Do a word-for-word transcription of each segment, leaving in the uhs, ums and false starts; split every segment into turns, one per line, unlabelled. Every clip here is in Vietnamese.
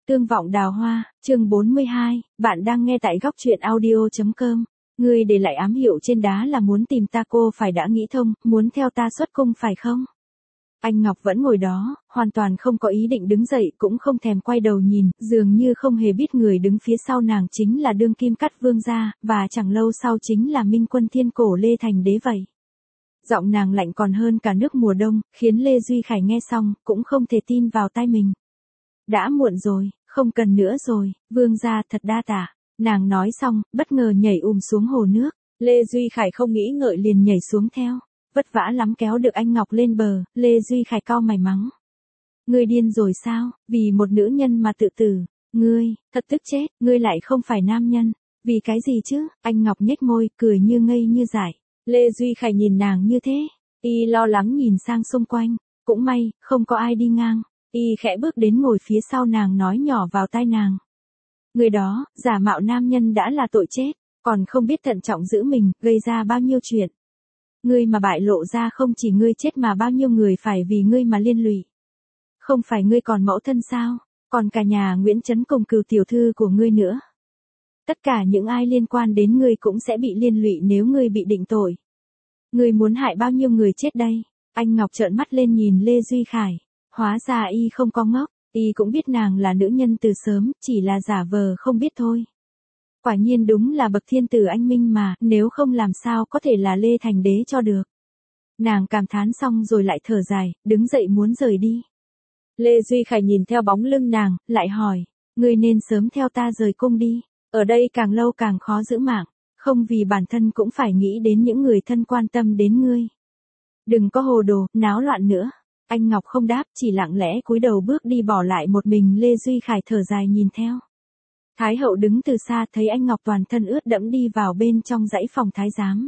Tương vọng đào hoa, chương bốn mươi hai, bạn đang nghe tại góc truyện audio.com. Ngươi để lại ám hiệu trên đá là muốn tìm ta, cô phải đã nghĩ thông, muốn theo ta xuất cung phải không? Anh Ngọc vẫn ngồi đó, hoàn toàn không có ý định đứng dậy, cũng không thèm quay đầu nhìn, dường như không hề biết người đứng phía sau nàng chính là đương kim cắt vương gia, và chẳng lâu sau chính là minh quân thiên cổ Lê Thành Đế vậy. Giọng nàng lạnh còn hơn cả nước mùa đông, khiến Lê Duy Khải nghe xong, cũng không thể tin vào tai mình. Đã muộn rồi, không cần nữa rồi, vương gia thật đa tạ. Nàng nói xong, bất ngờ nhảy ùm xuống hồ nước. Lê Duy Khải không nghĩ ngợi liền nhảy xuống theo. Vất vả lắm kéo được anh Ngọc lên bờ, Lê Duy Khải cau mày mắng. Ngươi điên rồi sao, vì một nữ nhân mà tự tử, ngươi, thật tức chết, ngươi lại không phải nam nhân. Vì cái gì chứ, anh Ngọc nhếch môi, cười như ngây như dại. Lê Duy Khải nhìn nàng như thế, y lo lắng nhìn sang xung quanh, cũng may, không có ai đi ngang. Y khẽ bước đến ngồi phía sau nàng nói nhỏ vào tai nàng. Người đó, giả mạo nam nhân đã là tội chết, còn không biết thận trọng giữ mình, gây ra bao nhiêu chuyện. Ngươi mà bại lộ ra không chỉ ngươi chết mà bao nhiêu người phải vì ngươi mà liên lụy. Không phải ngươi còn mẫu thân sao, còn cả nhà Nguyễn Trấn cùng cừu tiểu thư của ngươi nữa. Tất cả những ai liên quan đến ngươi cũng sẽ bị liên lụy nếu ngươi bị định tội. Ngươi muốn hại bao nhiêu người chết đây? Anh Ngọc trợn mắt lên nhìn Lê Duy Khải. Hóa ra y không có ngốc, y cũng biết nàng là nữ nhân từ sớm, chỉ là giả vờ không biết thôi. Quả nhiên đúng là bậc thiên tử anh minh mà, nếu không làm sao có thể là Lê Thành Đế cho được. Nàng cảm thán xong rồi lại thở dài, đứng dậy muốn rời đi. Lê Duy Khải nhìn theo bóng lưng nàng, lại hỏi, ngươi nên sớm theo ta rời cung đi, ở đây càng lâu càng khó giữ mạng, không vì bản thân cũng phải nghĩ đến những người thân quan tâm đến ngươi. Đừng có hồ đồ, náo loạn nữa. Anh Ngọc không đáp, chỉ lặng lẽ cúi đầu bước đi, bỏ lại một mình Lê Duy Khải thở dài nhìn theo. Thái hậu đứng từ xa thấy anh Ngọc toàn thân ướt đẫm đi vào bên trong dãy phòng thái giám.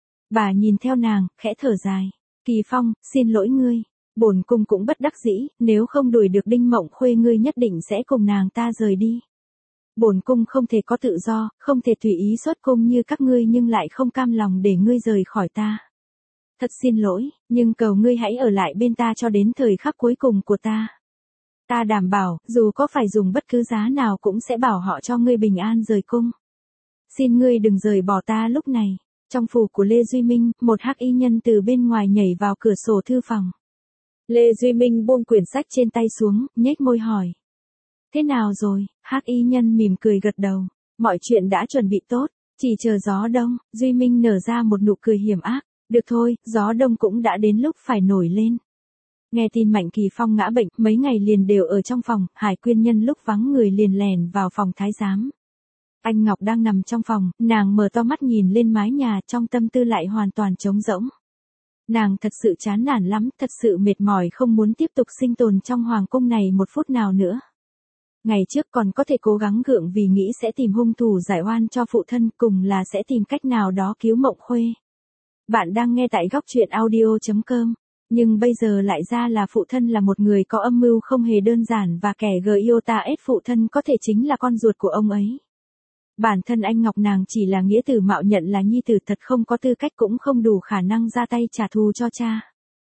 Bà nhìn theo nàng, khẽ thở dài. Kỳ Phong, xin lỗi ngươi. Bổn cung cũng bất đắc dĩ, nếu không đuổi được Đinh Mộng Khuê ngươi nhất định sẽ cùng nàng ta rời đi. Bổn cung không thể có tự do, không thể tùy ý xuất cung như các ngươi nhưng lại không cam lòng để ngươi rời khỏi ta. Thật xin lỗi, nhưng cầu ngươi hãy ở lại bên ta cho đến thời khắc cuối cùng của ta. Ta đảm bảo, dù có phải dùng bất cứ giá nào cũng sẽ bảo họ cho ngươi bình an rời cung. Xin ngươi đừng rời bỏ ta lúc này. Trong phủ của Lê Duy Minh, một hắc y nhân từ bên ngoài nhảy vào cửa sổ thư phòng. Lê Duy Minh buông quyển sách trên tay xuống, nhếch môi hỏi. Thế nào rồi? Hắc y nhân mỉm cười gật đầu. Mọi chuyện đã chuẩn bị tốt, chỉ chờ gió đông. Duy Minh nở ra một nụ cười hiểm ác. Được thôi, gió đông cũng đã đến lúc phải nổi lên. Nghe tin Mạnh Kỳ Phong ngã bệnh, mấy ngày liền đều ở trong phòng, Hải Quyên nhân lúc vắng người liền lèn vào phòng thái giám. Anh Ngọc đang nằm trong phòng, nàng mở to mắt nhìn lên mái nhà, trong tâm tư lại hoàn toàn trống rỗng. Nàng thật sự chán nản lắm, thật sự mệt mỏi, không muốn tiếp tục sinh tồn trong hoàng cung này một phút nào nữa. Ngày trước còn có thể cố gắng gượng vì nghĩ sẽ tìm hung thủ giải oan cho phụ thân, cùng là sẽ tìm cách nào đó cứu Mộng Khuê. Bạn đang nghe tại góc truyện audio.com, nhưng bây giờ lại ra là phụ thân là một người có âm mưu không hề đơn giản và kẻ gờ yêu ta ép phụ thân có thể chính là con ruột của ông ấy. Bản thân anh Ngọc nàng chỉ là nghĩa tử mạo nhận là nhi tử, thật không có tư cách cũng không đủ khả năng ra tay trả thù cho cha.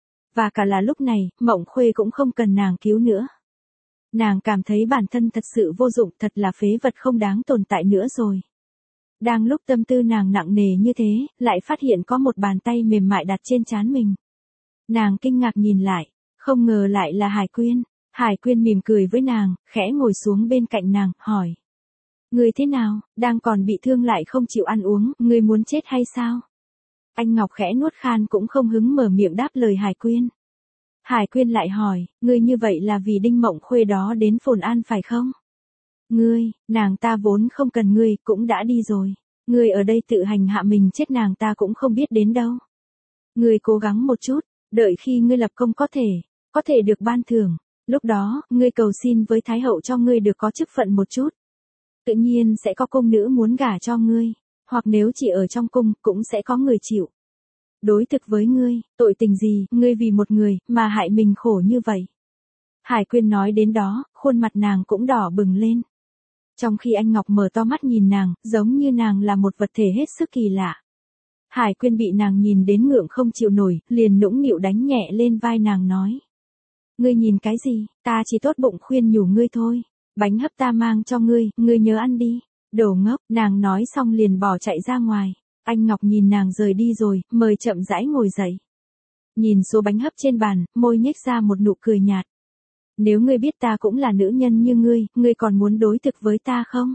Và cả là lúc này, Mộng Khuê cũng không cần nàng cứu nữa. Nàng cảm thấy bản thân thật sự vô dụng, thật là phế vật không đáng tồn tại nữa rồi. Đang lúc tâm tư nàng nặng nề như thế, lại phát hiện có một bàn tay mềm mại đặt trên trán mình. Nàng kinh ngạc nhìn lại, không ngờ lại là Hải Quyên. Hải Quyên mỉm cười với nàng, khẽ ngồi xuống bên cạnh nàng, hỏi. Ngươi thế nào, đang còn bị thương lại không chịu ăn uống, ngươi muốn chết hay sao? Anh Ngọc khẽ nuốt khan cũng không hứng mở miệng đáp lời Hải Quyên. Hải Quyên lại hỏi, ngươi như vậy là vì Đinh Mộng Khuê đó đến Phồn An phải không? Ngươi, nàng ta vốn không cần ngươi, cũng đã đi rồi. Ngươi ở đây tự hành hạ mình chết, nàng ta cũng không biết đến đâu. Ngươi cố gắng một chút, đợi khi ngươi lập công có thể, có thể được ban thưởng. Lúc đó, ngươi cầu xin với Thái hậu cho ngươi được có chức phận một chút. Tự nhiên sẽ có cung nữ muốn gả cho ngươi, hoặc nếu chỉ ở trong cung, cũng sẽ có người chịu. Đối thực với ngươi, tội tình gì, ngươi vì một người, mà hại mình khổ như vậy. Hải Quyên nói đến đó, khuôn mặt nàng cũng đỏ bừng lên. Trong khi anh Ngọc mở to mắt nhìn nàng, giống như nàng là một vật thể hết sức kỳ lạ. Hải Quyên bị nàng nhìn đến ngượng không chịu nổi, liền nũng nịu đánh nhẹ lên vai nàng nói. Ngươi nhìn cái gì, ta chỉ tốt bụng khuyên nhủ ngươi thôi. Bánh hấp ta mang cho ngươi, ngươi nhớ ăn đi. Đồ ngốc, nàng nói xong liền bỏ chạy ra ngoài. Anh Ngọc nhìn nàng rời đi rồi, mời chậm rãi ngồi dậy. Nhìn số bánh hấp trên bàn, môi nhếch ra một nụ cười nhạt. Nếu ngươi biết ta cũng là nữ nhân như ngươi, ngươi còn muốn đối thực với ta không?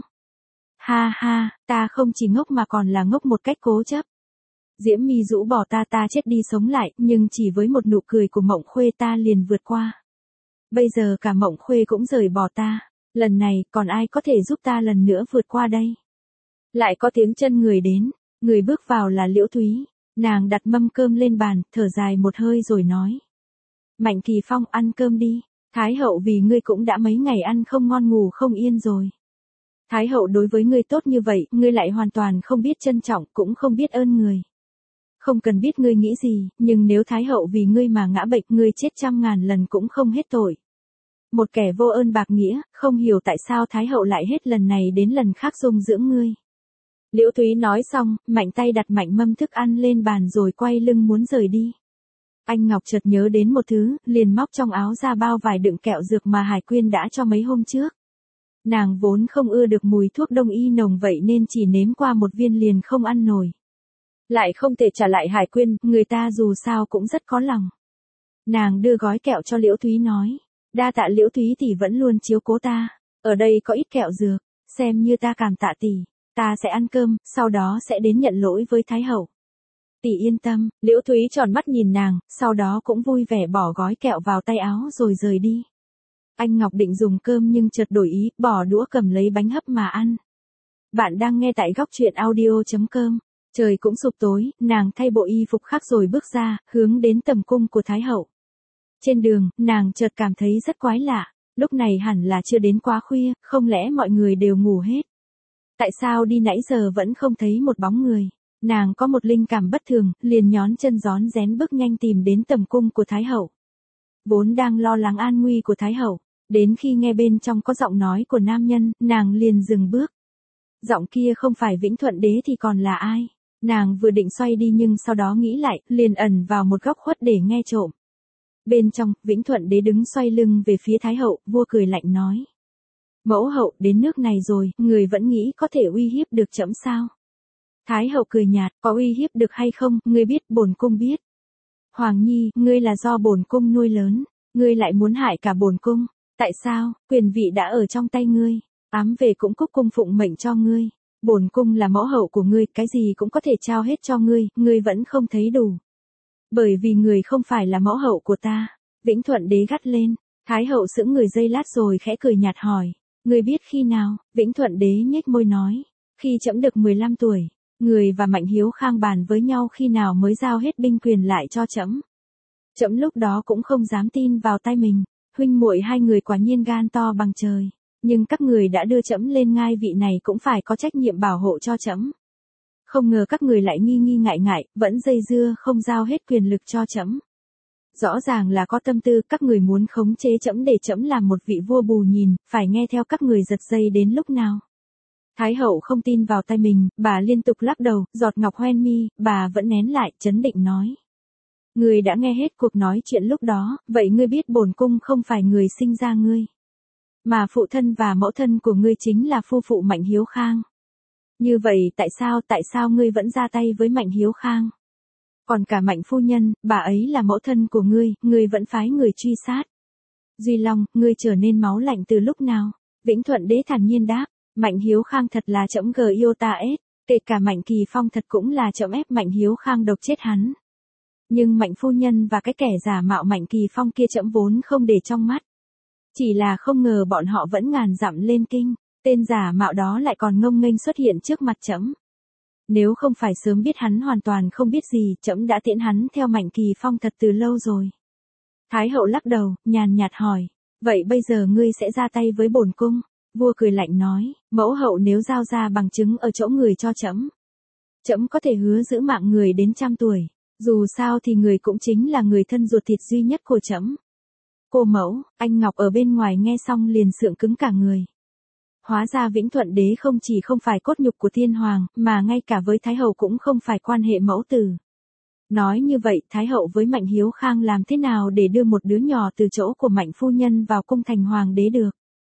Ha ha, ta không chỉ ngốc mà còn là ngốc một cách cố chấp. Diễm My rũ bỏ ta ta chết đi sống lại, nhưng chỉ với một nụ cười của Mộng Khuê ta liền vượt qua. Bây giờ cả Mộng Khuê cũng rời bỏ ta. Lần này, còn ai có thể giúp ta lần nữa vượt qua đây? Lại có tiếng chân người đến, người bước vào là Liễu Thúy. Nàng đặt mâm cơm lên bàn, thở dài một hơi rồi nói. Mạnh Kỳ Phong, ăn cơm đi. Thái hậu vì ngươi cũng đã mấy ngày ăn không ngon ngủ không yên rồi. Thái hậu đối với ngươi tốt như vậy, ngươi lại hoàn toàn không biết trân trọng, cũng không biết ơn người. Không cần biết ngươi nghĩ gì, nhưng nếu Thái hậu vì ngươi mà ngã bệnh, ngươi chết trăm ngàn lần cũng không hết tội. Một kẻ vô ơn bạc nghĩa, không hiểu tại sao Thái hậu lại hết lần này đến lần khác dung dưỡng ngươi. Liễu Thúy nói xong, mạnh tay đặt mạnh mâm thức ăn lên bàn rồi quay lưng muốn rời đi. Anh Ngọc chợt nhớ đến một thứ, liền móc trong áo ra bao vải đựng kẹo dược mà Hải Quyên đã cho mấy hôm trước. Nàng vốn không ưa được mùi thuốc đông y nồng vậy nên chỉ nếm qua một viên liền không ăn nổi. Lại không thể trả lại Hải Quyên, người ta dù sao cũng rất có lòng. Nàng đưa gói kẹo cho Liễu Thúy nói. Đa tạ Liễu Thúy tỷ vẫn luôn chiếu cố ta. Ở đây có ít kẹo dược, xem như ta cảm tạ tỷ. Ta sẽ ăn cơm, sau đó sẽ đến nhận lỗi với Thái hậu. Tỷ yên tâm, Liễu Thúy tròn mắt nhìn nàng, sau đó cũng vui vẻ bỏ gói kẹo vào tay áo rồi rời đi. Anh Ngọc định dùng cơm nhưng chợt đổi ý, bỏ đũa cầm lấy bánh hấp mà ăn. Bạn đang nghe tại góc truyện audio chấm com. Trời cũng sụp tối, nàng thay bộ y phục khác rồi bước ra, hướng đến tầm cung của Thái hậu. Trên đường, nàng chợt cảm thấy rất quái lạ, lúc này hẳn là chưa đến quá khuya, không lẽ mọi người đều ngủ hết? Tại sao đi nãy giờ vẫn không thấy một bóng người? Nàng có một linh cảm bất thường, liền nhón chân rón rén bước nhanh tìm đến tầm cung của Thái hậu. Vốn đang lo lắng an nguy của Thái hậu, đến khi nghe bên trong có giọng nói của nam nhân, nàng liền dừng bước. Giọng kia không phải Vĩnh Thuận Đế thì còn là ai? Nàng vừa định xoay đi nhưng sau đó nghĩ lại, liền ẩn vào một góc khuất để nghe trộm. Bên trong, Vĩnh Thuận Đế đứng xoay lưng về phía Thái hậu, vua cười lạnh nói. Mẫu hậu, đến nước này rồi, người vẫn nghĩ có thể uy hiếp được trẫm sao? Thái hậu cười nhạt, có uy hiếp được hay không, ngươi biết, bổn cung biết. Hoàng nhi, ngươi là do bổn cung nuôi lớn, ngươi lại muốn hại cả bổn cung. Tại sao? Quyền vị đã ở trong tay ngươi, ám về cũng cúc cung phụng mệnh cho ngươi. Bổn cung là mẫu hậu của ngươi, cái gì cũng có thể trao hết cho ngươi, ngươi vẫn không thấy đủ. Bởi vì người không phải là mẫu hậu của ta. Vĩnh Thuận Đế gắt lên. Thái hậu sững người giây lát rồi khẽ cười nhạt hỏi. Ngươi biết khi nào? Vĩnh Thuận Đế nhếch môi nói. Khi trẫm được mười lăm tuổi, người và Mạnh Hiếu Khang bàn với nhau khi nào mới giao hết binh quyền lại cho trẫm. Trẫm lúc đó cũng không dám tin vào tay mình. Huynh muội hai người quả nhiên gan to bằng trời. Nhưng các người đã đưa trẫm lên ngai vị này cũng phải có trách nhiệm bảo hộ cho trẫm. Không ngờ các người lại nghi nghi ngại ngại, vẫn dây dưa không giao hết quyền lực cho trẫm. Rõ ràng là có tâm tư, các người muốn khống chế trẫm để trẫm làm một vị vua bù nhìn, phải nghe theo các người giật dây đến lúc nào. Thái hậu không tin vào tay mình, bà liên tục lắc đầu, giọt ngọc hoen mi, bà vẫn nén lại, trấn định nói. Ngươi đã nghe hết cuộc nói chuyện lúc đó, vậy ngươi biết bổn cung không phải người sinh ra ngươi. Mà phụ thân và mẫu thân của ngươi chính là phu phụ Mạnh Hiếu Khang. Như vậy tại sao, tại sao ngươi vẫn ra tay với Mạnh Hiếu Khang? Còn cả Mạnh phu nhân, bà ấy là mẫu thân của ngươi, ngươi vẫn phái người truy sát. Duy Long, ngươi trở nên máu lạnh từ lúc nào? Vĩnh Thuận Đế thản nhiên đáp, Mạnh Hiếu Khang thật là trẫm gờ yêu ta ết, kể cả Mạnh Kỳ Phong thật cũng là trẫm ép Mạnh Hiếu Khang độc chết hắn. Nhưng Mạnh phu nhân và cái kẻ giả mạo Mạnh Kỳ Phong kia trẫm vốn không để trong mắt. Chỉ là không ngờ bọn họ vẫn ngàn dặm lên kinh, tên giả mạo đó lại còn ngông nghênh xuất hiện trước mặt trẫm. Nếu không phải sớm biết hắn hoàn toàn không biết gì, trẫm đã tiễn hắn theo Mạnh Kỳ Phong thật từ lâu rồi. Thái hậu lắc đầu, nhàn nhạt hỏi, vậy bây giờ ngươi sẽ ra tay với bổn cung? Vua cười lạnh nói, mẫu hậu nếu giao ra bằng chứng ở chỗ người cho trẫm, trẫm có thể hứa giữ mạng người đến trăm tuổi, dù sao thì người cũng chính là người thân ruột thịt duy nhất của trẫm. Cô mẫu, anh Ngọc ở bên ngoài nghe xong liền sượng cứng cả người. Hóa ra Vĩnh Thuận Đế không chỉ không phải cốt nhục của thiên hoàng, mà ngay cả với Thái hậu cũng không phải quan hệ mẫu tử. Nói như vậy, Thái hậu với Mạnh Hiếu Khang làm thế nào để đưa một đứa nhỏ từ chỗ của Mạnh phu nhân vào cung thành hoàng đế được?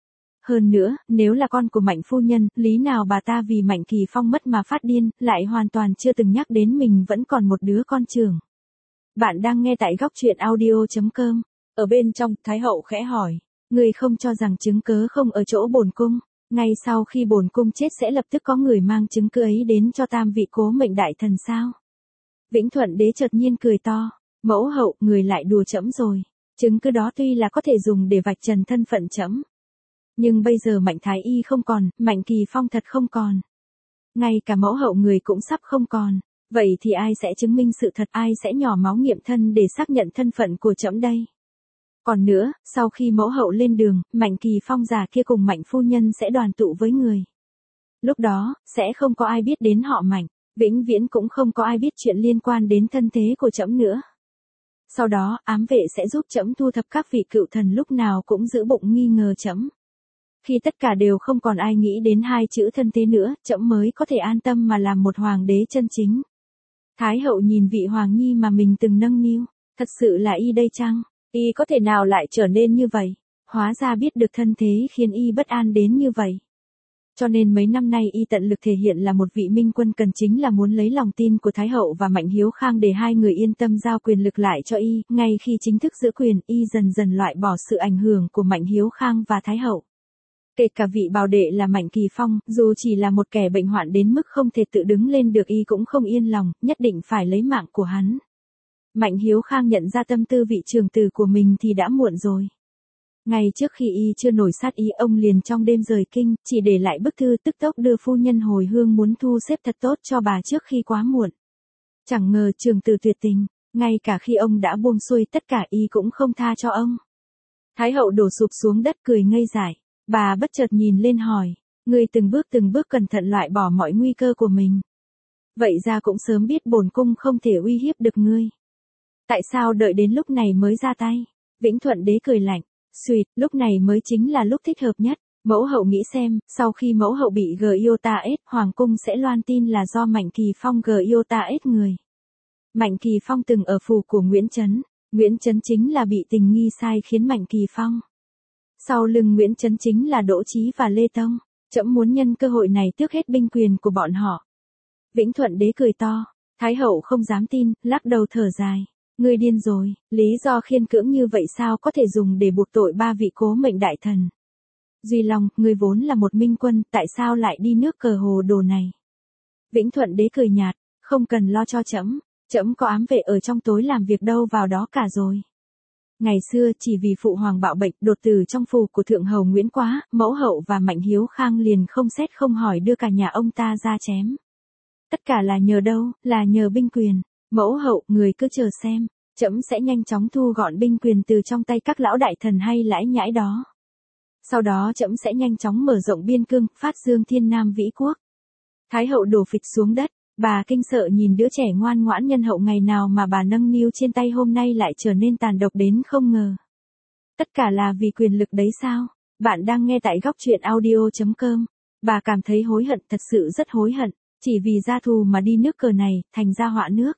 Hơn nữa, nếu là con của Mạnh phu nhân, lý nào bà ta vì Mạnh Kỳ Phong mất mà phát điên, lại hoàn toàn chưa từng nhắc đến mình vẫn còn một đứa con trưởng. Bạn đang nghe tại góc truyện audio.com. Ở bên trong, Thái hậu khẽ hỏi, người không cho rằng chứng cớ không ở chỗ bổn cung, ngay sau khi bổn cung chết sẽ lập tức có người mang chứng cứ ấy đến cho tam vị cố mệnh đại thần sao? Vĩnh Thuận đế chợt nhiên cười to, mẫu hậu, người lại đùa trẫm rồi, chứng cứ đó tuy là có thể dùng để vạch trần thân phận trẫm, nhưng bây giờ Mạnh Thái Y không còn, Mạnh Kỳ Phong thật không còn. Ngay cả mẫu hậu người cũng sắp không còn. Vậy thì ai sẽ chứng minh sự thật, ai sẽ nhỏ máu nghiệm thân để xác nhận thân phận của trẫm đây? Còn nữa, sau khi mẫu hậu lên đường, Mạnh Kỳ Phong già kia cùng Mạnh phu nhân sẽ đoàn tụ với người. Lúc đó, sẽ không có ai biết đến họ Mạnh, vĩnh viễn cũng không có ai biết chuyện liên quan đến thân thế của trẫm nữa. Sau đó, ám vệ sẽ giúp trẫm thu thập các vị cựu thần lúc nào cũng giữ bụng nghi ngờ trẫm. Khi tất cả đều không còn ai nghĩ đến hai chữ thân thế nữa, trẫm mới có thể an tâm mà làm một hoàng đế chân chính. Thái hậu nhìn vị hoàng nhi mà mình từng nâng niu, thật sự là y đây chăng? Y có thể nào lại trở nên như vậy? Hóa ra biết được thân thế khiến y bất an đến như vậy. Cho nên mấy năm nay y tận lực thể hiện là một vị minh quân, cần chính là muốn lấy lòng tin của Thái hậu và Mạnh Hiếu Khang để hai người yên tâm giao quyền lực lại cho y. Ngay khi chính thức giữ quyền, y dần dần loại bỏ sự ảnh hưởng của Mạnh Hiếu Khang và Thái hậu. Kể cả vị bảo đệ là Mạnh Kỳ Phong, dù chỉ là một kẻ bệnh hoạn đến mức không thể tự đứng lên được, y cũng không yên lòng, nhất định phải lấy mạng của hắn. Mạnh Hiếu Khang nhận ra tâm tư vị trưởng tử của mình thì đã muộn rồi. Ngay trước khi y chưa nổi sát ý, ông liền trong đêm rời kinh, chỉ để lại bức thư tức tốc đưa phu nhân hồi hương, muốn thu xếp thật tốt cho bà trước khi quá muộn. Chẳng ngờ trưởng tử tuyệt tình, ngay cả khi ông đã buông xuôi tất cả y cũng không tha cho ông. Thái hậu đổ sụp xuống đất cười ngây dại. Bà bất chợt nhìn lên hỏi, người từng bước từng bước cẩn thận loại bỏ mọi nguy cơ của mình. Vậy ra cũng sớm biết bổn cung không thể uy hiếp được ngươi. Tại sao đợi đến lúc này mới ra tay? Vĩnh Thuận đế cười lạnh, suýt, lúc này mới chính là lúc thích hợp nhất. Mẫu hậu nghĩ xem, sau khi mẫu hậu bị G I O T A S, hoàng cung sẽ loan tin là do Mạnh Kỳ Phong G I O T A S người. Mạnh Kỳ Phong từng ở phủ của Nguyễn Chấn, Nguyễn Chấn chính là bị tình nghi sai khiến Mạnh Kỳ Phong. Sau lưng Nguyễn Chấn chính là Đỗ Chí và Lê Tông, trẫm muốn nhân cơ hội này tước hết binh quyền của bọn họ. Vĩnh Thuận đế cười to, Thái hậu không dám tin, lắc đầu thở dài, ngươi điên rồi, lý do khiên cưỡng như vậy sao có thể dùng để buộc tội ba vị cố mệnh đại thần. Duy Long, ngươi vốn là một minh quân, tại sao lại đi nước cờ hồ đồ này? Vĩnh Thuận đế cười nhạt, không cần lo cho trẫm, trẫm có ám vệ ở trong tối làm việc đâu vào đó cả rồi. Ngày xưa chỉ vì phụ hoàng bạo bệnh, đột tử trong phủ của thượng hầu Nguyễn Quá, mẫu hậu và Mạnh Hiếu Khang liền không xét không hỏi đưa cả nhà ông ta ra chém. Tất cả là nhờ đâu, là nhờ binh quyền. Mẫu hậu, người cứ chờ xem, trẫm sẽ nhanh chóng thu gọn binh quyền từ trong tay các lão đại thần hay lãi nhãi đó. Sau đó trẫm sẽ nhanh chóng mở rộng biên cương, phát dương thiên nam vĩ quốc. Thái hậu đổ phịch xuống đất. Bà kinh sợ nhìn đứa trẻ ngoan ngoãn nhân hậu ngày nào mà bà nâng niu trên tay hôm nay lại trở nên tàn độc đến không ngờ. Tất cả là vì quyền lực đấy sao? Bạn đang nghe tại góc truyện audio.com. Bà cảm thấy hối hận, thật sự rất hối hận, chỉ vì gia thù mà đi nước cờ này, thành ra họa nước.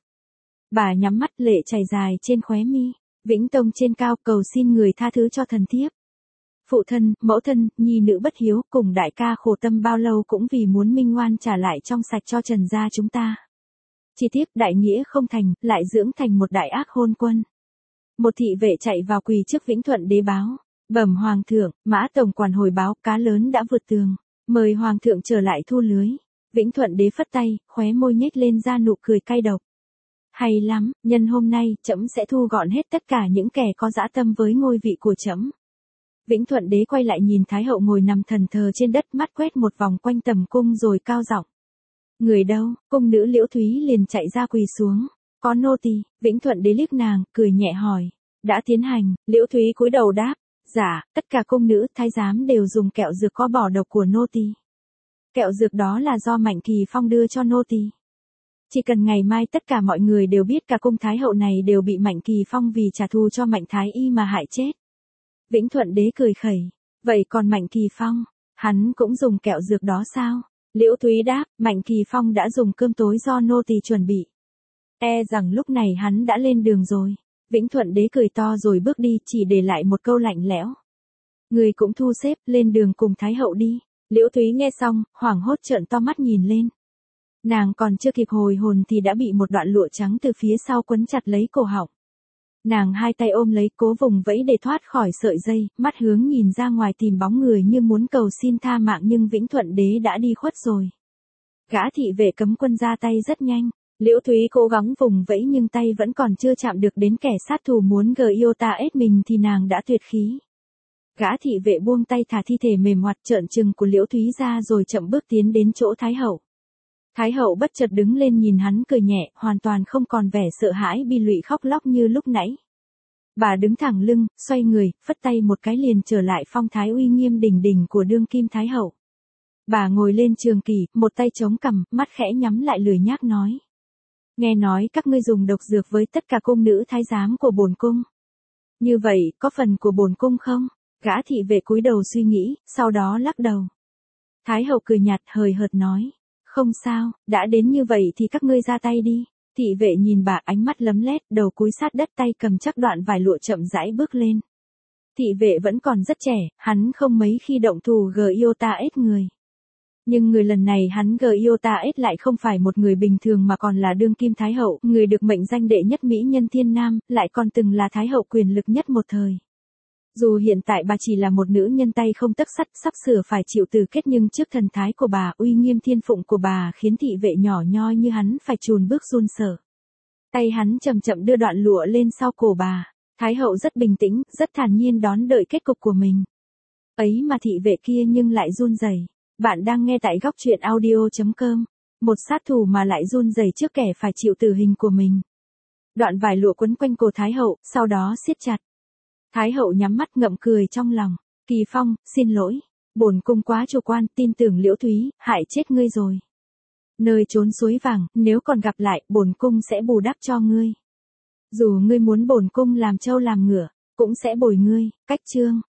Bà nhắm mắt, lệ chảy dài trên khóe mi. Vĩnh Tông trên cao cầu xin người tha thứ cho thần thiếp. Phụ thân, mẫu thân, nhi nữ bất hiếu, cùng đại ca khổ tâm bao lâu cũng vì muốn minh ngoan trả lại trong sạch cho Trần gia chúng ta. Chỉ tiếc đại nghĩa không thành, lại dưỡng thành một đại ác hôn quân. Một thị vệ chạy vào quỳ trước Vĩnh Thuận đế báo, bẩm hoàng thượng, Mã tổng quản hồi báo cá lớn đã vượt tường, mời hoàng thượng trở lại thu lưới. Vĩnh Thuận đế phất tay, khóe môi nhếch lên ra nụ cười cay độc. Hay lắm, nhân hôm nay, trẫm sẽ thu gọn hết tất cả những kẻ có dã tâm với ngôi vị của trẫm. Vĩnh Thuận đế quay lại nhìn Thái hậu ngồi nằm thần thờ trên đất, mắt quét một vòng quanh tầm cung rồi cao giọng. Người đâu? Cung nữ Liễu Thúy liền chạy ra quỳ xuống. Có nô tỳ. Vĩnh Thuận đế liếc nàng, cười nhẹ hỏi. Đã tiến hành. Liễu Thúy cúi đầu đáp. Dạ, tất cả cung nữ, thái giám đều dùng kẹo dược có bỏ độc của nô tỳ. Kẹo dược đó là do Mạnh Kỳ Phong đưa cho nô tỳ. Chỉ cần ngày mai tất cả mọi người đều biết cả cung thái hậu này đều bị Mạnh Kỳ Phong vì trả thù cho Mạnh Thái Y mà hại chết. Vĩnh Thuận đế cười khẩy. Vậy còn Mạnh Kỳ Phong, hắn cũng dùng kẹo dược đó sao? Liễu Thúy đáp, Mạnh Kỳ Phong đã dùng cơm tối do nô tỳ chuẩn bị. E rằng lúc này hắn đã lên đường rồi. Vĩnh Thuận đế cười to rồi bước đi, chỉ để lại một câu lạnh lẽo. Người cũng thu xếp, lên đường cùng Thái hậu đi. Liễu Thúy nghe xong, hoảng hốt trợn to mắt nhìn lên. Nàng còn chưa kịp hồi hồn thì đã bị một đoạn lụa trắng từ phía sau quấn chặt lấy cổ họng. Nàng hai tay ôm lấy cố vùng vẫy để thoát khỏi sợi dây, mắt hướng nhìn ra ngoài tìm bóng người như muốn cầu xin tha mạng nhưng Vĩnh Thuận Đế đã đi khuất rồi. Gã thị vệ cấm quân ra tay rất nhanh. Liễu Thúy cố gắng vùng vẫy nhưng tay vẫn còn chưa chạm được đến kẻ sát thủ muốn gờ yêu ta ết mình thì nàng đã tuyệt khí. Gã thị vệ buông tay thả thi thể mềm hoạt trợn trừng của Liễu Thúy ra rồi chậm bước tiến đến chỗ Thái hậu. Thái hậu bất chợt đứng lên nhìn hắn cười nhẹ, hoàn toàn không còn vẻ sợ hãi bi lụy khóc lóc như lúc nãy. Bà đứng thẳng lưng, xoay người, phất tay một cái liền trở lại phong thái uy nghiêm đỉnh đỉnh của đương kim Thái hậu. Bà ngồi lên trường kỷ, một tay chống cằm, mắt khẽ nhắm lại lười nhác nói. Nghe nói các ngươi dùng độc dược với tất cả cung nữ thái giám của bổn cung. Như vậy, có phần của bổn cung không? Gã thị vệ cúi đầu suy nghĩ, sau đó lắc đầu. Thái hậu cười nhạt hời hợt nói. Không sao, đã đến như vậy thì các ngươi ra tay đi. Thị vệ nhìn bà ánh mắt lấm lét, đầu cúi sát đất tay cầm chắc đoạn vải lụa chậm rãi bước lên. Thị vệ vẫn còn rất trẻ, hắn không mấy khi động thủ gờ yêu ta ết người. Nhưng người lần này hắn gờ yêu ta ết lại không phải một người bình thường mà còn là đương kim Thái hậu, người được mệnh danh đệ nhất mỹ nhân thiên nam, lại còn từng là Thái hậu quyền lực nhất một thời. Dù hiện tại bà chỉ là một nữ nhân tay không tấc sắt sắp sửa phải chịu từ kết nhưng trước thần thái của bà, uy nghiêm thiên phụng của bà khiến thị vệ nhỏ nhoi như hắn phải chùn bước run sợ. Tay hắn chậm chậm đưa đoạn lụa lên sau cổ bà. Thái hậu rất bình tĩnh, rất thản nhiên đón đợi kết cục của mình. Ấy mà thị vệ kia nhưng lại run rẩy. Bạn đang nghe tại góc truyện audio chấm com. Một sát thủ mà lại run rẩy trước kẻ phải chịu tử hình của mình. Đoạn vải lụa quấn quanh cổ Thái hậu, sau đó siết chặt. Thái hậu nhắm mắt ngậm cười trong lòng. Kỳ Phong, xin lỗi. Bổn cung quá chủ quan, tin tưởng Liễu Thúy, hại chết ngươi rồi. Nơi trốn suối vàng, nếu còn gặp lại, bổn cung sẽ bù đắp cho ngươi. Dù ngươi muốn bổn cung làm trâu làm ngựa, cũng sẽ bồi ngươi. Cách chương.